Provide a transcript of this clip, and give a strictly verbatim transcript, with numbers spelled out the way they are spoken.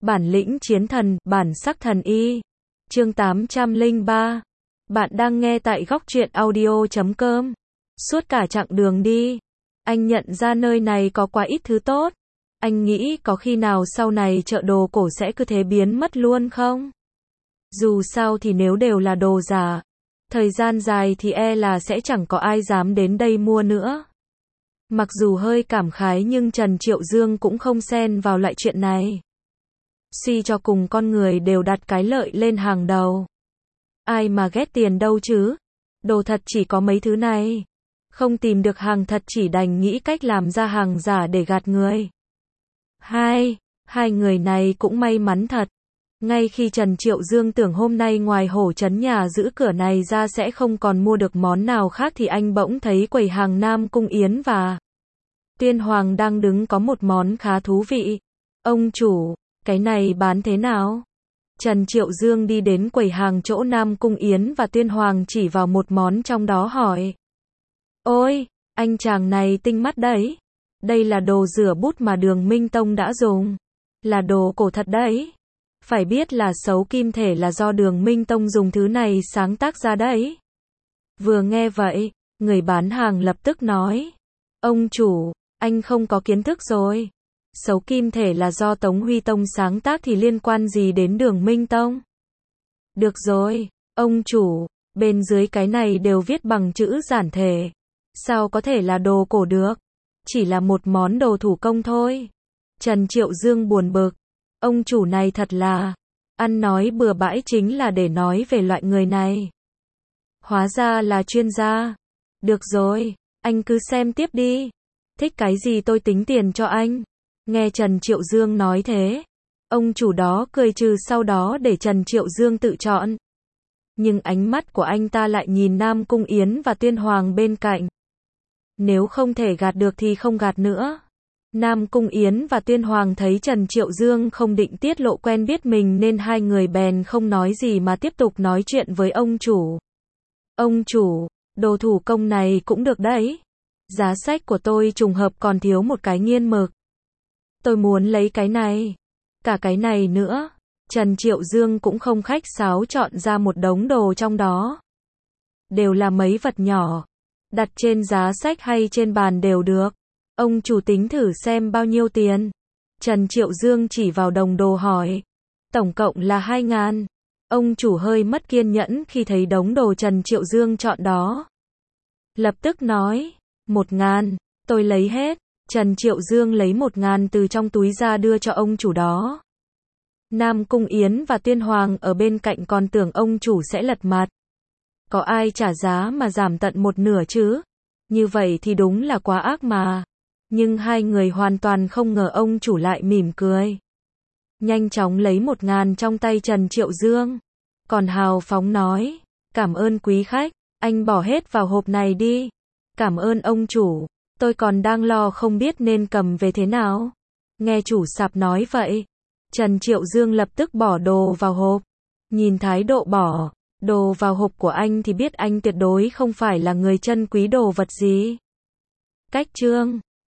Bản lĩnh chiến thần, bản sắc thần y. Chương tám trăm lẻ ba. Bạn đang nghe tại góc truyện audio chấm com. Suốt cả chặng đường đi, anh nhận ra nơi này có quá ít thứ tốt. Anh nghĩ có khi nào sau này chợ đồ cổ sẽ cứ thế biến mất luôn không? Dù sao thì nếu đều là đồ giả, thời gian dài thì e là sẽ chẳng có ai dám đến đây mua nữa. Mặc dù hơi cảm khái nhưng Trần Triệu Dương cũng không xen vào loại chuyện này. Suy cho cùng con người đều đặt cái lợi lên hàng đầu. Ai mà ghét tiền đâu chứ? Đồ thật chỉ có mấy thứ này. Không tìm được hàng thật chỉ đành nghĩ cách làm ra hàng giả để gạt người. Hai, hai người này cũng may mắn thật. Ngay khi Trần Triệu Dương tưởng hôm nay ngoài hổ trấn nhà giữ cửa này ra sẽ không còn mua được món nào khác thì anh bỗng thấy quầy hàng Nam Cung Yến và Tiên Hoàng đang đứng có một món khá thú vị. Ông chủ, cái này bán thế nào? Trần Triệu Dương đi đến quầy hàng chỗ Nam Cung Yến và Tiên Hoàng chỉ vào một món trong đó hỏi. Ôi, anh chàng này tinh mắt đấy. Đây là đồ rửa bút mà Đường Minh Tông đã dùng. Là đồ cổ thật đấy. Phải biết là Sấu Kim Thể là do Đường Minh Tông dùng thứ này sáng tác ra đấy. Vừa nghe vậy, người bán hàng lập tức nói. Ông chủ, anh không có kiến thức rồi. Sấu Kim Thể là do Tống Huy Tông sáng tác thì liên quan gì đến Đường Minh Tông? Được rồi, ông chủ, bên dưới cái này đều viết bằng chữ giản thể. Sao có thể là đồ cổ được? Chỉ là một món đồ thủ công thôi. Trần Triệu Dương buồn bực. Ông chủ này thật là ăn nói bừa bãi, chính là để nói về loại người này. Hóa ra là chuyên gia. Được rồi, anh cứ xem tiếp đi. Thích cái gì tôi tính tiền cho anh. Nghe Trần Triệu Dương nói thế, ông chủ đó cười trừ, sau đó để Trần Triệu Dương tự chọn. Nhưng ánh mắt của anh ta lại nhìn Nam Cung Yến và Tiên Hoàng bên cạnh. Nếu không thể gạt được thì không gạt nữa. Nam Cung Yến và Tiên Hoàng thấy Trần Triệu Dương không định tiết lộ quen biết mình nên hai người bèn không nói gì mà tiếp tục nói chuyện với ông chủ. Ông chủ, đồ thủ công này cũng được đấy. Giá sách của tôi trùng hợp còn thiếu một cái nghiên mực. Tôi muốn lấy cái này. Cả cái này nữa. Trần Triệu Dương cũng không khách sáo chọn ra một đống đồ trong đó. Đều là mấy vật nhỏ. Đặt trên giá sách hay trên bàn đều được. Ông chủ tính thử xem bao nhiêu tiền. Trần Triệu Dương chỉ vào đồng đồ hỏi. Tổng cộng là hai ngàn. Ông chủ hơi mất kiên nhẫn khi thấy đống đồ Trần Triệu Dương chọn đó. Lập tức nói. Một ngàn. Tôi lấy hết. Trần Triệu Dương lấy một ngàn từ trong túi ra đưa cho ông chủ đó. Nam Cung Yến và Tiên Hoàng ở bên cạnh còn tưởng ông chủ sẽ lật mặt. Có ai trả giá mà giảm tận một nửa chứ? Như vậy thì đúng là quá ác mà. Nhưng hai người hoàn toàn không ngờ ông chủ lại mỉm cười. Nhanh chóng lấy một ngàn trong tay Trần Triệu Dương. Còn hào phóng nói. Cảm ơn quý khách, anh bỏ hết vào hộp này đi. Cảm ơn ông chủ. Tôi còn đang lo không biết nên cầm về thế nào. Nghe chủ sạp nói vậy, Trần Triệu Dương lập tức bỏ đồ vào hộp. Nhìn thái độ bỏ đồ vào hộp của anh thì biết anh tuyệt đối không phải là người chân quý đồ vật gì. Cách chương